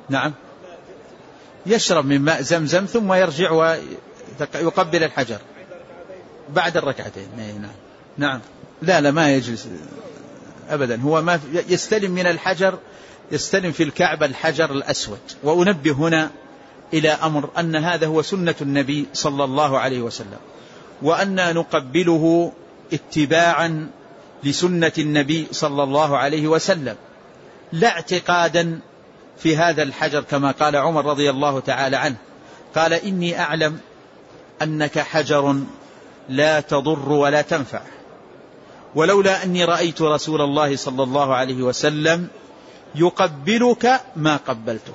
نعم، يشرب من ماء زمزم ثم يرجع ويقبل الحجر بعد الركعتين. نعم. لا ما يجلس أبدا، هو ما يستلم من الحجر، يستلم في الكعبة الحجر الأسود. وأنبه هنا إلى أمر، أن هذا هو سنة النبي صلى الله عليه وسلم، وأن نقبله اتباعا لسنة النبي صلى الله عليه وسلم، لا اعتقادا في هذا الحجر، كما قال عمر رضي الله تعالى عنه، قال: إني أعلم أنك حجر لا تضر ولا تنفع، ولولا أني رأيت رسول الله صلى الله عليه وسلم يقبلك ما قبلتك.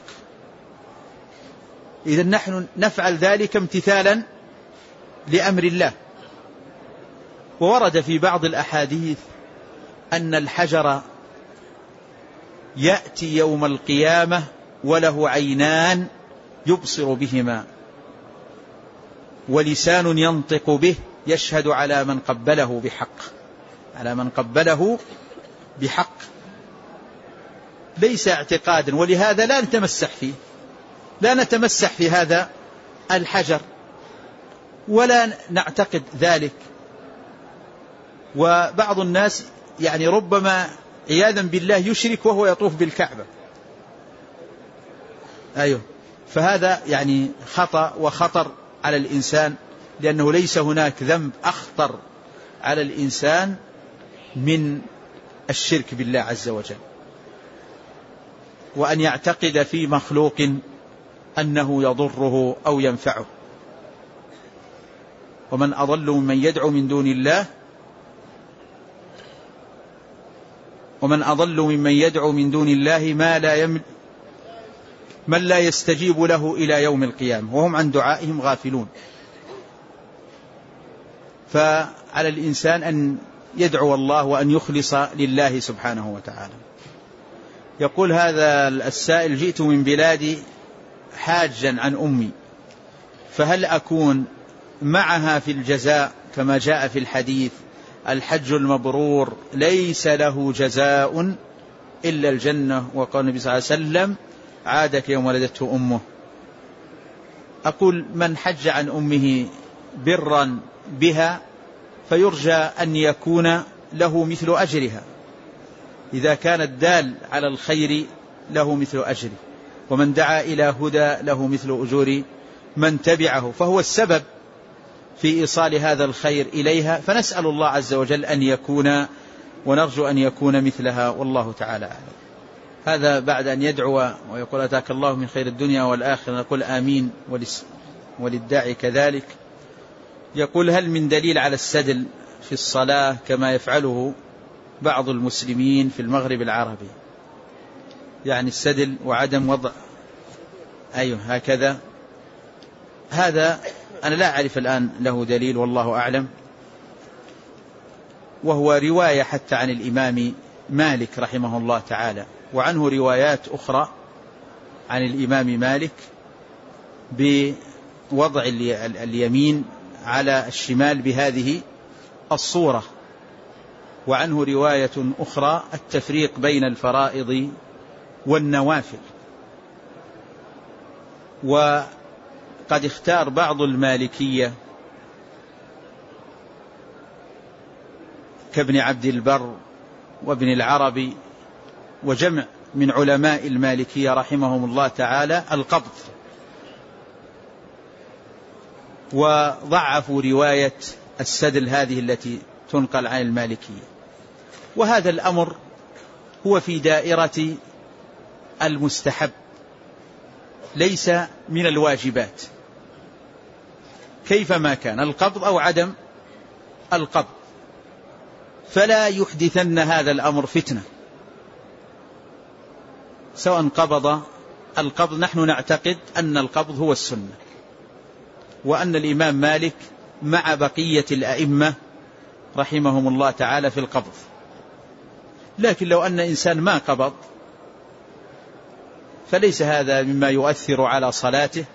إذن نحن نفعل ذلك امتثالا لأمر الله. وورد في بعض الأحاديث أن الحجر يأتي يوم القيامة وله عينان يبصر بهما، ولسان ينطق به، يشهد على من قبله بحق، على من قبله بحق، ليس اعتقادا. ولهذا لا نتمسح فيه، لا نتمسح في هذا الحجر ولا نعتقد ذلك. وبعض الناس يعني ربما عياذا بالله يشرك وهو يطوف بالكعبة. أيوه، فهذا يعني خطأ وخطر على الإنسان، لأنه ليس هناك ذنب أخطر على الإنسان من الشرك بالله عز وجل، وأن يعتقد في مخلوق أنه يضره أو ينفعه. ومن أضل ممن يدعو من دون الله من لا يستجيب له إلى يوم القيامة وهم عن دعائهم غافلون. فعلى الإنسان أن يدعو الله وأن يخلص لله سبحانه وتعالى. يقول هذا السائل: جئت من بلادي حاجا عن أمي، فهل أكون معها في الجزاء كما جاء في الحديث: الحج المبرور ليس له جزاء إلا الجنة، وقال النبي صلى الله عليه وسلم: عاد كيوم ولدته أمه. أقول: من حج عن أمه برا بها فيرجى أن يكون له مثل أجرها، إذا كان الدال على الخير له مثل أجره، ومن دعا إلى هدى له مثل أجور من تبعه، فهو السبب في إيصال هذا الخير إليها. فنسأل الله عز وجل أن يكون، ونرجو أن يكون مثلها، والله تعالى أعلم. هذا بعد أن يدعو ويقول: أتاك الله من خير الدنيا والآخرة، نقول آمين وللداعي كذلك. يقول: هل من دليل على السدل في الصلاة كما يفعله بعض المسلمين في المغرب العربي؟ يعني السدل وعدم وضع هكذا. هذا أنا لا أعرف الآن له دليل، والله أعلم. وهو رواية حتى عن الإمام مالك رحمه الله تعالى، وعنه روايات أخرى عن الإمام مالك بوضع اليمين على الشمال بهذه الصورة، وعنه رواية أخرى التفريق بين الفرائض والنوافل. وقد اختار بعض المالكية كابن عبد البر وابن العربي وجمع من علماء المالكية رحمهم الله تعالى القبض، وضعفوا رواية السدل هذه التي تنقل عن المالكية. وهذا الأمر هو في دائرة المستحب، ليس من الواجبات، كيفما كان القبض أو عدم القبض، فلا يحدثن هذا الأمر فتنة. سواء قبض القبض، نحن نعتقد أن القبض هو السنة، وأن الإمام مالك مع بقية الأئمة رحمهم الله تعالى في القبض. لكن لو أن إنسان ما قبض فليس هذا مما يؤثر على صلاته،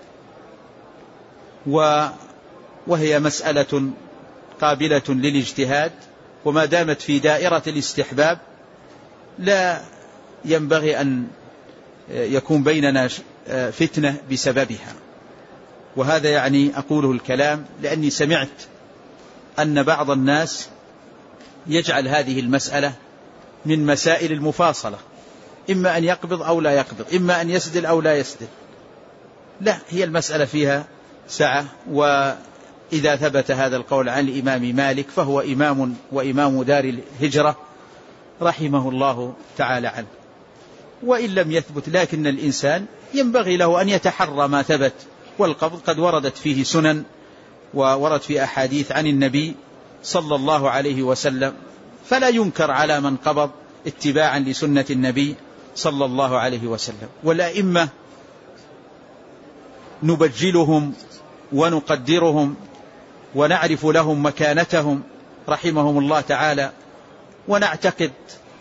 وهي مسألة قابلة للاجتهاد، وما دامت في دائرة الاستحباب لا ينبغي أن يكون بيننا فتنة بسببها. وهذا يعني أقوله الكلام لأني سمعت أن بعض الناس يجعل هذه المسألة من مسائل المفاصلة، إما أن يقبض أو لا يقبض، إما أن يسدل أو لا يسدل. لا، هي المسألة فيها سعة. وإذا ثبت هذا القول عن الإمام مالك فهو إمام وإمام دار الهجرة رحمه الله تعالى عنه. وإن لم يثبت لكن الإنسان ينبغي له أن يتحرى ما ثبت. والقبض قد وردت فيه سنن وورد في أحاديث عن النبي صلى الله عليه وسلم، فلا ينكر على من قبض اتباعا لسنة النبي صلى الله عليه وسلم. والأئمة نبجلهم ونقدرهم ونعرف لهم مكانتهم رحمهم الله تعالى، ونعتقد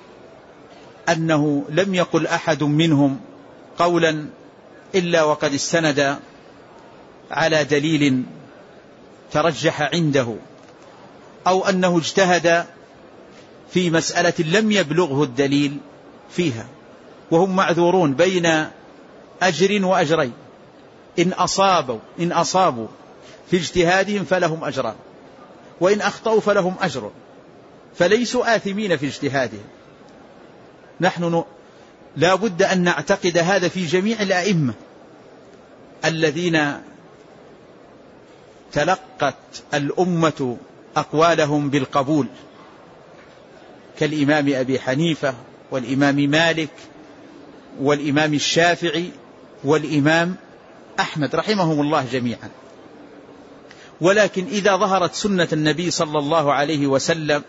أنه لم يقل أحد منهم قولا إلا وقد استند على دليل ترجح عنده، أو أنه اجتهد في مسألة لم يبلغه الدليل فيها. وهم معذورون بين أجر وأجرين، إن أصابوا في اجتهادهم فلهم أجران، وإن أخطأوا فلهم أجر، فليسوا آثمين في اجتهادهم. نحن لا بد أن نعتقد هذا في جميع الأئمة الذين تلقت الأمة أقوالهم بالقبول، كالإمام أبي حنيفة والإمام مالك والإمام الشافعي والإمام أحمد رحمهم الله جميعا. ولكن إذا ظهرت سنة النبي صلى الله عليه وسلم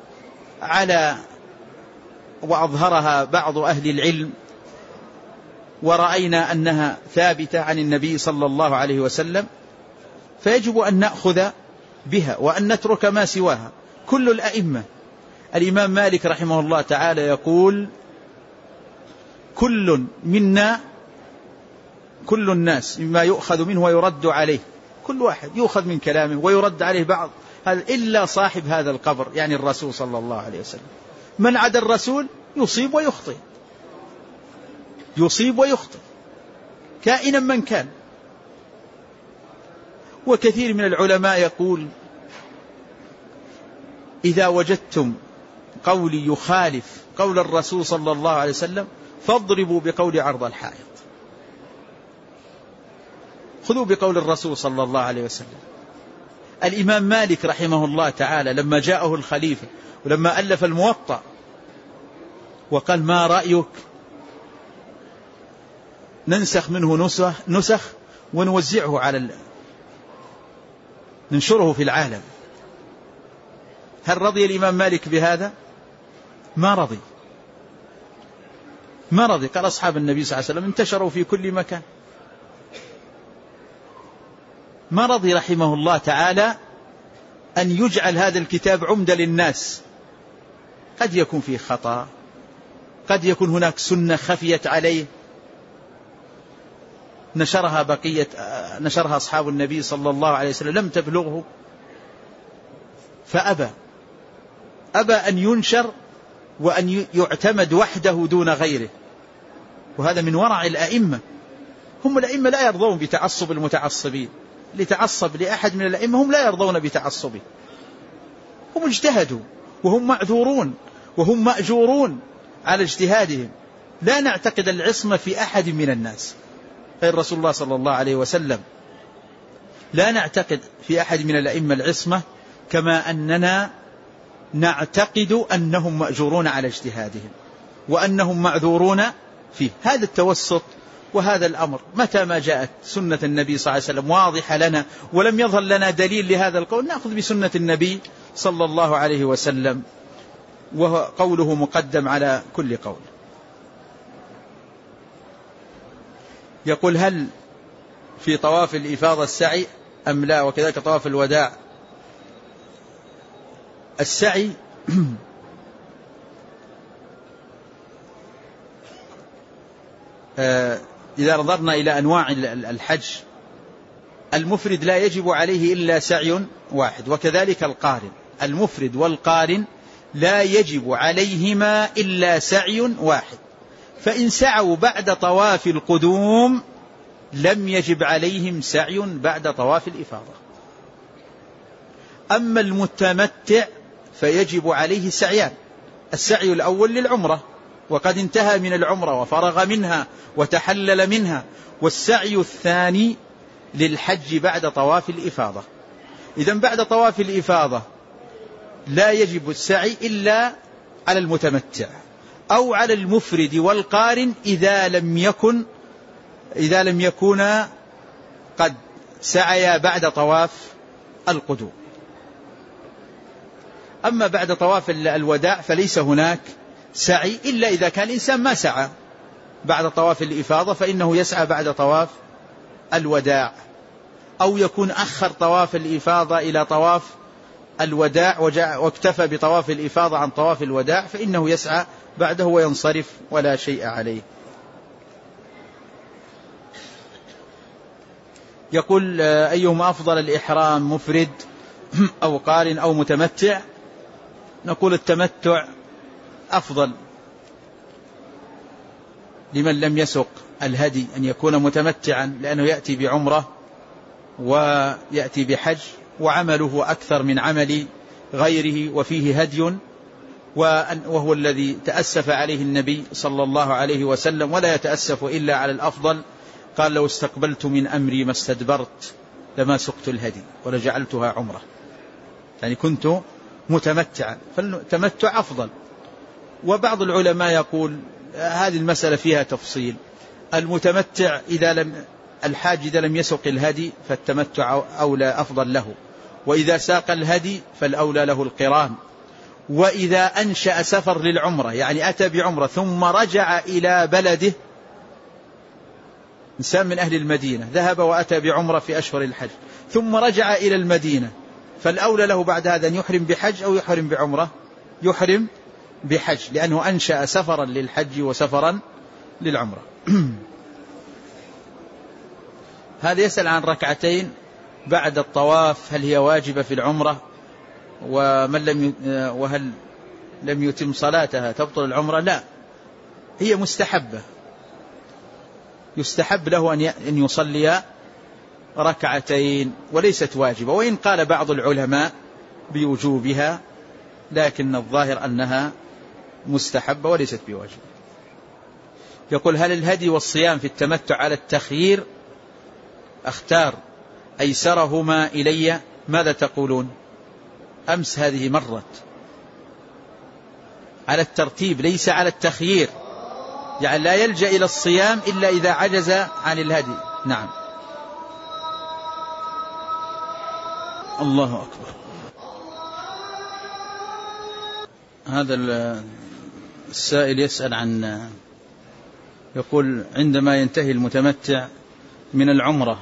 وأظهرها بعض أهل العلم ورأينا أنها ثابتة عن النبي صلى الله عليه وسلم، فيجب أن نأخذ بها وأن نترك ما سواها. كل الأئمة، الإمام مالك رحمه الله تعالى يقول: كل الناس مما يؤخذ منه ويرد عليه، كل واحد يؤخذ من كلامه ويرد عليه بعض هذا، إلا صاحب هذا القبر يعني الرسول صلى الله عليه وسلم. من عدا الرسول يصيب ويخطئ، يصيب ويخطئ كائنا من كان. وكثير من العلماء يقول: إذا وجدتم قولي يخالف قول الرسول صلى الله عليه وسلم فاضربوا بقول عرض الحائط، خذوا بقول الرسول صلى الله عليه وسلم. الإمام مالك رحمه الله تعالى لما جاءه الخليفة ولما ألف الموطأ وقال: ما رأيك ننسخ منه نسخ ونوزعه ننشره في العالم؟ هل رضي الإمام مالك بهذا؟ ما رضي. قال: أصحاب النبي صلى الله عليه وسلم انتشروا في كل مكان. ما رضي رحمه الله تعالى أن يجعل هذا الكتاب عمدة للناس. قد يكون فيه خطأ، قد يكون هناك سنة خفيت عليه نشرها أصحاب النبي صلى الله عليه وسلم لم تبلغه، فأبى أن ينشر وأن يعتمد وحده دون غيره. وهذا من ورع الأئمة. هم الأئمة لا يرضون بتعصب المتعصبين، لتعصب لأحد من الأئمة هم لا يرضون بتعصبه. هم اجتهدوا وهم معذورون وهم مأجورون على اجتهادهم. لا نعتقد العصمة في أحد من الناس غير رسول الله صلى الله عليه وسلم. لا نعتقد في أحد من الأئمة العصمة، كما أننا نعتقد أنهم مأجورون على اجتهادهم وأنهم معذورون فيه. هذا التوسط وهذا الأمر متى ما جاءت سنة النبي صلى الله عليه وسلم واضحة لنا ولم يظهر لنا دليل لهذا القول، نأخذ بسنة النبي صلى الله عليه وسلم، وقوله مقدم على كل قول. يقول: هل في طواف الإفاضة السعي أم لا؟ وكذلك طواف الوداع. السعي إذا نظرنا إلى أنواع الحج، المفرد لا يجب عليه إلا سعي واحد، وكذلك القارن. المفرد والقارن لا يجب عليهما إلا سعي واحد. فإن سعوا بعد طواف القدوم لم يجب عليهم سعي بعد طواف الإفاضة. أما المتمتع فيجب عليه سعيان: السعي الأول للعمرة وقد انتهى من العمرة وفرغ منها وتحلل منها، والسعي الثاني للحج بعد طواف الإفاضة. إذن بعد طواف الإفاضة لا يجب السعي إلا على المتمتع أو على المفرد والقارن إذا لم يكونا قد سعيا بعد طواف القدوم. أما بعد طواف الوداع فليس هناك سعي إلا إذا كان الإنسان ما سعى بعد طواف الإفاضة، فإنه يسعى بعد طواف الوداع، أو يكون أخر طواف الإفاضة إلى طواف الوداع واكتفى بطواف الإفاضة عن طواف الوداع، فإنه يسعى بعده وينصرف ولا شيء عليه. يقول: أيهما أفضل الإحرام، مفرد أو قارن أو متمتع؟ نقول التمتع أفضل لمن لم يسق الهدي أن يكون متمتعا، لأنه يأتي بعمرة ويأتي بحج وعمله أكثر من عمل غيره وفيه هدي، وهو الذي تأسف عليه النبي صلى الله عليه وسلم، ولا يتأسف إلا على الأفضل. قال: لو استقبلت من أمري ما استدبرت لما سقت الهدي ولجعلتها عمرة، يعني كنت متمتعا، فالتمتع أفضل. وبعض العلماء يقول هذه المسألة فيها تفصيل: المتمتع الحاج إذا لم يسق الهدي فالتمتع أولى أفضل له، وإذا ساق الهدي فالأولى له القران. وإذا أنشأ سفر للعمرة، يعني أتى بعمرة ثم رجع إلى بلده، إنسان من أهل المدينة ذهب وأتى بعمرة في أشهر الحج ثم رجع إلى المدينة، فالأولى له بعد هذا أن يحرم بحج أو يحرم بعمرة؟ يحرم بحج، لأنه أنشأ سفرا للحج وسفرا للعمرة. هذا يسأل عن ركعتين بعد الطواف، هل هي واجبة في العمرة؟ وهل لم يتم صلاتها تبطل العمرة؟ لا، هي مستحبة، يستحب له أن يصلي ركعتين وليست واجبة، وإن قال بعض العلماء بوجوبها، لكن الظاهر أنها مستحبة وليست بواجبة. يقول: هل الهدي والصيام في التمتع على التخيير؟ أختار أيسرهما إلي، ماذا تقولون؟ أمس هذه مرت على الترتيب ليس على التخيير، يعني لا يلجأ إلى الصيام إلا إذا عجز عن الهدي. نعم. الله أكبر. هذا السائل يسأل عن، يقول: عندما ينتهي المتمتع من العمرة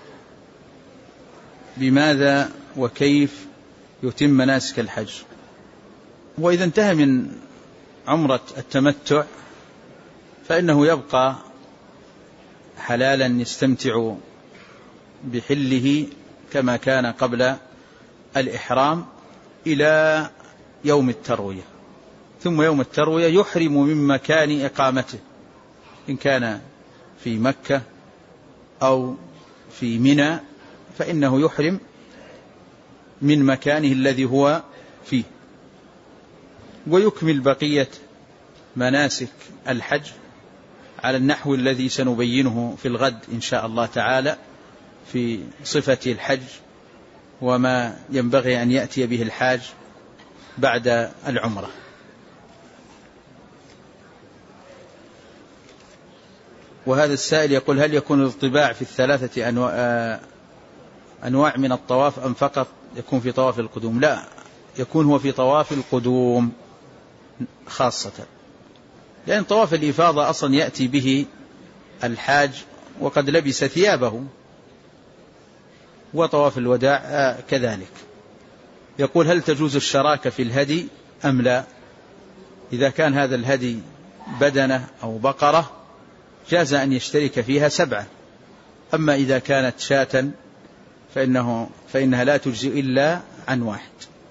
بماذا وكيف يتم مناسك الحج؟ وإذا انتهى من عمرة التمتع فإنه يبقى حلالا يستمتع بحله كما كان قبل الإحرام إلى يوم التروية، ثم يوم التروية يحرم من مكان إقامته، إن كان في مكة أو في منى فإنه يحرم من مكانه الذي هو فيه، ويكمل بقية مناسك الحج على النحو الذي سنبينه في الغد إن شاء الله تعالى في صفة الحج وما ينبغي أن يأتي به الحاج بعد العمرة. وهذا السائل يقول: هل يكون الاطباع في الثلاثة أنواع من الطواف أم فقط يكون في طواف القدوم؟ لا، يكون هو في طواف القدوم خاصة، لأن طواف الإفاضة أصلا يأتي به الحاج وقد لبس ثيابه، وطواف الوداع كذلك. يقول: هل تجوز الشراكة في الهدي أم لا؟ إذا كان هذا الهدي بدنة أو بقرة جاز أن يشترك فيها 7، أما إذا كانت شاة فإنها لا تجزي إلا عن 1.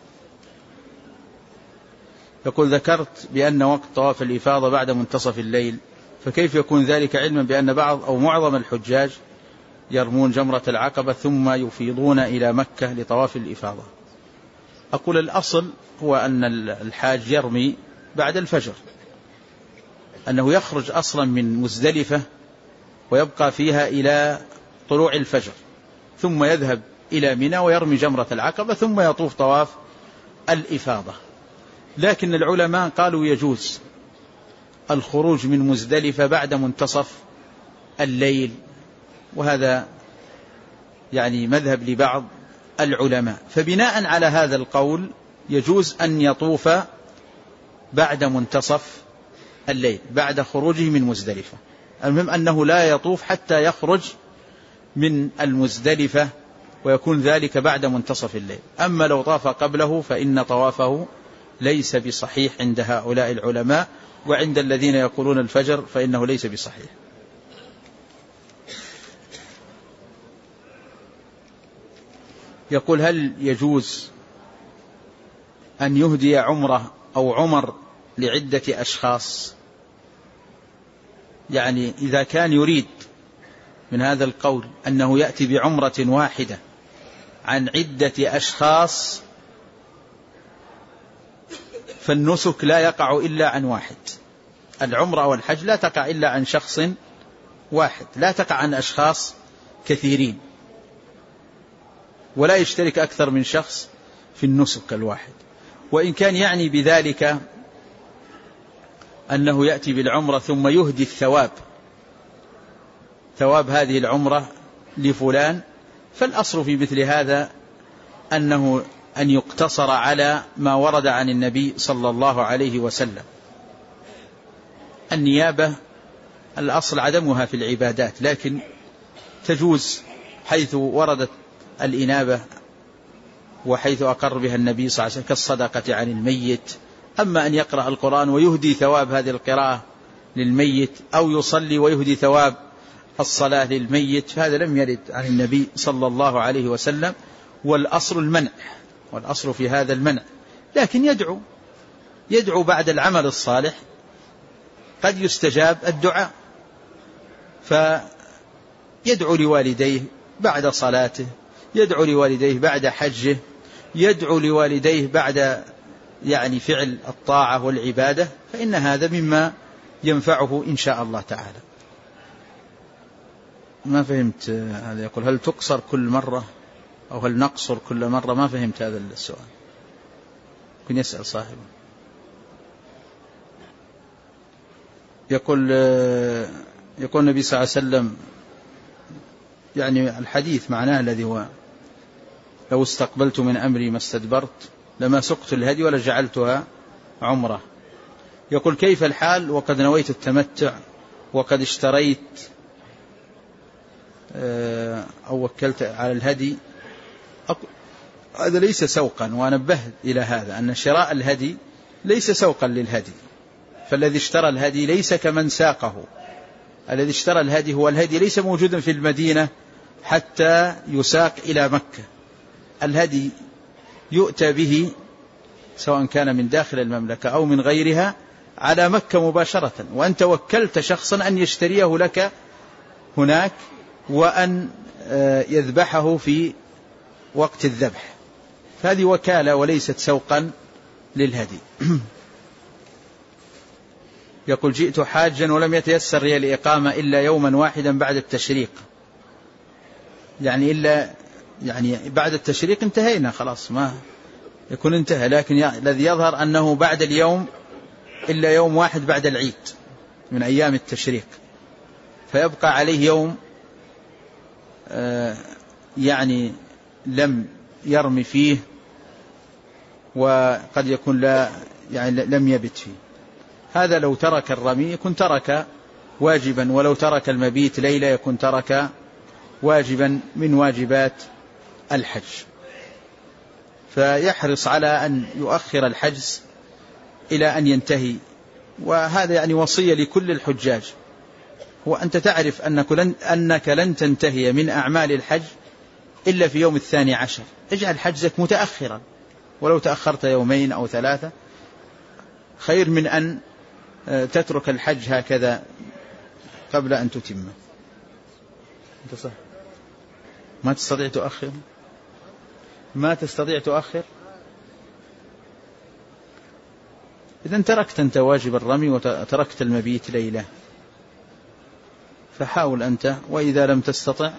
يقول: ذكرت بأن وقت طواف الإفاضة بعد منتصف الليل، فكيف يكون ذلك علما بأن بعض أو معظم الحجاج يرمون جمرة العقبة ثم يفيضون إلى مكة لطواف الإفاضة. أقول الأصل هو أن الحاج يرمي بعد الفجر، أنه يخرج أصلا من مزدلفة ويبقى فيها إلى طلوع الفجر، ثم يذهب إلى منى ويرمي جمرة العقبة ثم يطوف طواف الإفاضة. لكن العلماء قالوا يجوز الخروج من مزدلفة بعد منتصف الليل، وهذا يعني مذهب لبعض العلماء. فبناء على هذا القول يجوز أن يطوف بعد منتصف الليل بعد خروجه من مزدلفة. المهم أنه لا يطوف حتى يخرج من المزدلفة، ويكون ذلك بعد منتصف الليل. أما لو طاف قبله فإن طوافه ليس بصحيح عند هؤلاء العلماء، وعند الذين يقولون الفجر فإنه ليس بصحيح. يقول: هل يجوز أن يهدي عمره أو عمر لعدة أشخاص؟ يعني إذا كان يريد من هذا القول أنه يأتي بعمرة واحدة عن عدة أشخاص، فالنسك لا يقع إلا عن واحد. العمرة والحج لا تقع إلا عن شخص واحد، لا تقع عن أشخاص كثيرين، ولا يشترك أكثر من شخص في النسك الواحد. وإن كان يعني بذلك أنه يأتي بالعمرة ثم يهدي الثواب، ثواب هذه العمرة لفلان، فالأصل في مثل هذا أن يقتصر على ما ورد عن النبي صلى الله عليه وسلم. النيابة الأصل عدمها في العبادات، لكن تجوز حيث وردت الإنابة وحيث أقر بها النبي صلى الله عليه وسلم كالصدقة عن الميت. أما أن يقرأ القرآن ويهدي ثواب هذه القراءة للميت، أو يصلي ويهدي ثواب الصلاة للميت، فهذا لم يرد عن النبي صلى الله عليه وسلم. والأصل المنع، والأصل في هذا المنع. لكن يدعو بعد العمل الصالح، قد يستجاب الدعاء، فيدعو لوالديه بعد صلاته، يدعو لوالديه بعد حجه، يدعو لوالديه بعد يعني فعل الطاعة والعبادة، فإن هذا مما ينفعه إن شاء الله تعالى. ما فهمت هذا. يقول: هل تقصر كل مرة أو هل نقصر كل مرة؟ ما فهمت هذا السؤال، كن يسأل صاحبه. يقول النبي صلى الله عليه وسلم، يعني الحديث معناه الذي هو: لو استقبلت من أمري ما استدبرت لما سقت الهدي ولا جعلتها عمرة. يقول: كيف الحال وقد نويت التمتع وقد اشتريت أو وكلت على الهدي؟ هذا ليس سوقا، وأنبهت إلى هذا أن شراء الهدي ليس سوقا للهدي، فالذي اشترى الهدي ليس كمن ساقه. الذي اشترى الهدي هو الهدي ليس موجودا في المدينة حتى يساق إلى مكة. الهدي يؤتى به سواء كان من داخل المملكة أو من غيرها على مكة مباشرة، وأنت وكلت شخصا أن يشتريه لك هناك وأن يذبحه في وقت الذبح، فهذه وكالة وليست سوقا للهدي. يقول: جئت حاجا ولم يتيسر لي الإقامة إلا يوما واحدا بعد التشريق، يعني بعد التشريق انتهينا خلاص، ما يكون انتهى، لكن الذي يظهر أنه بعد اليوم إلا يوم واحد بعد العيد من أيام التشريق، فيبقى عليه يوم يعني لم يرمي فيه، وقد يكون لم يبت فيه. هذا لو ترك الرمي يكون ترك واجبا، ولو ترك المبيت ليلة يكون ترك واجبا من واجبات الحج. فيحرص على أن يؤخر الحجز إلى أن ينتهي، وهذا يعني وصية لكل الحجاج، وأنت تعرف أنك لن تنتهي من أعمال الحج إلا في يوم 12، اجعل حجزك متأخرا، ولو تأخرت يومين أو 3 خير من أن تترك الحج هكذا قبل أن تتمه. أنت صح. ما تستطيع تؤخر؟ ما تستطيع تؤخر؟ إذن تركت أنت واجب الرمي وتركت المبيت ليلة، فحاول أنت، وإذا لم تستطع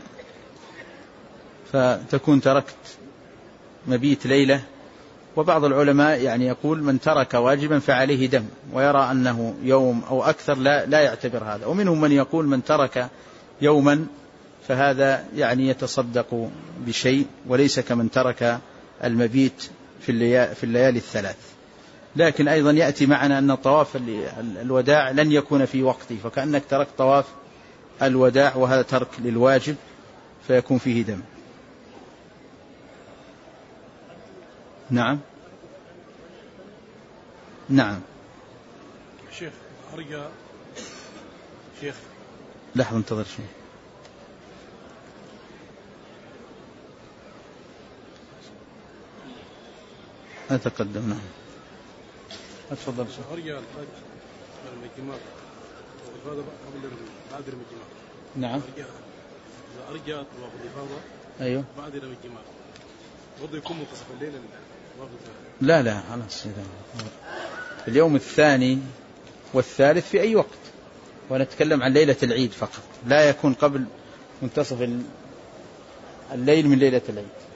فتكون تركت مبيت ليلة. وبعض العلماء يعني يقول من ترك واجبا فعليه دم، ويرى أنه يوم أو أكثر لا يعتبر هذا. ومنهم من يقول من ترك يوما فهذا يعني يتصدق بشيء، وليس كمن ترك المبيت في الليالي الثلاث. لكن أيضا يأتي معنا أن طواف الوداع لن يكون في وقته، فكأنك ترك طواف الوداع، وهذا ترك للواجب فيكون فيه دم. نعم نعم. شيخ أرجع شيخ لحظة انتظر شيء. أتقدم. نعم أتفضل شيخ. أرجع الحج المجمع والإفاضة بعد المجمع. نعم. أرجع طواف الإفاضة. أيوه. بعد المجمع برضه يكون منتصف الليل. لا خلاص، اليوم الثاني والثالث في أي وقت، ونتكلم عن ليلة العيد فقط، لا يكون قبل منتصف الليل من ليلة العيد.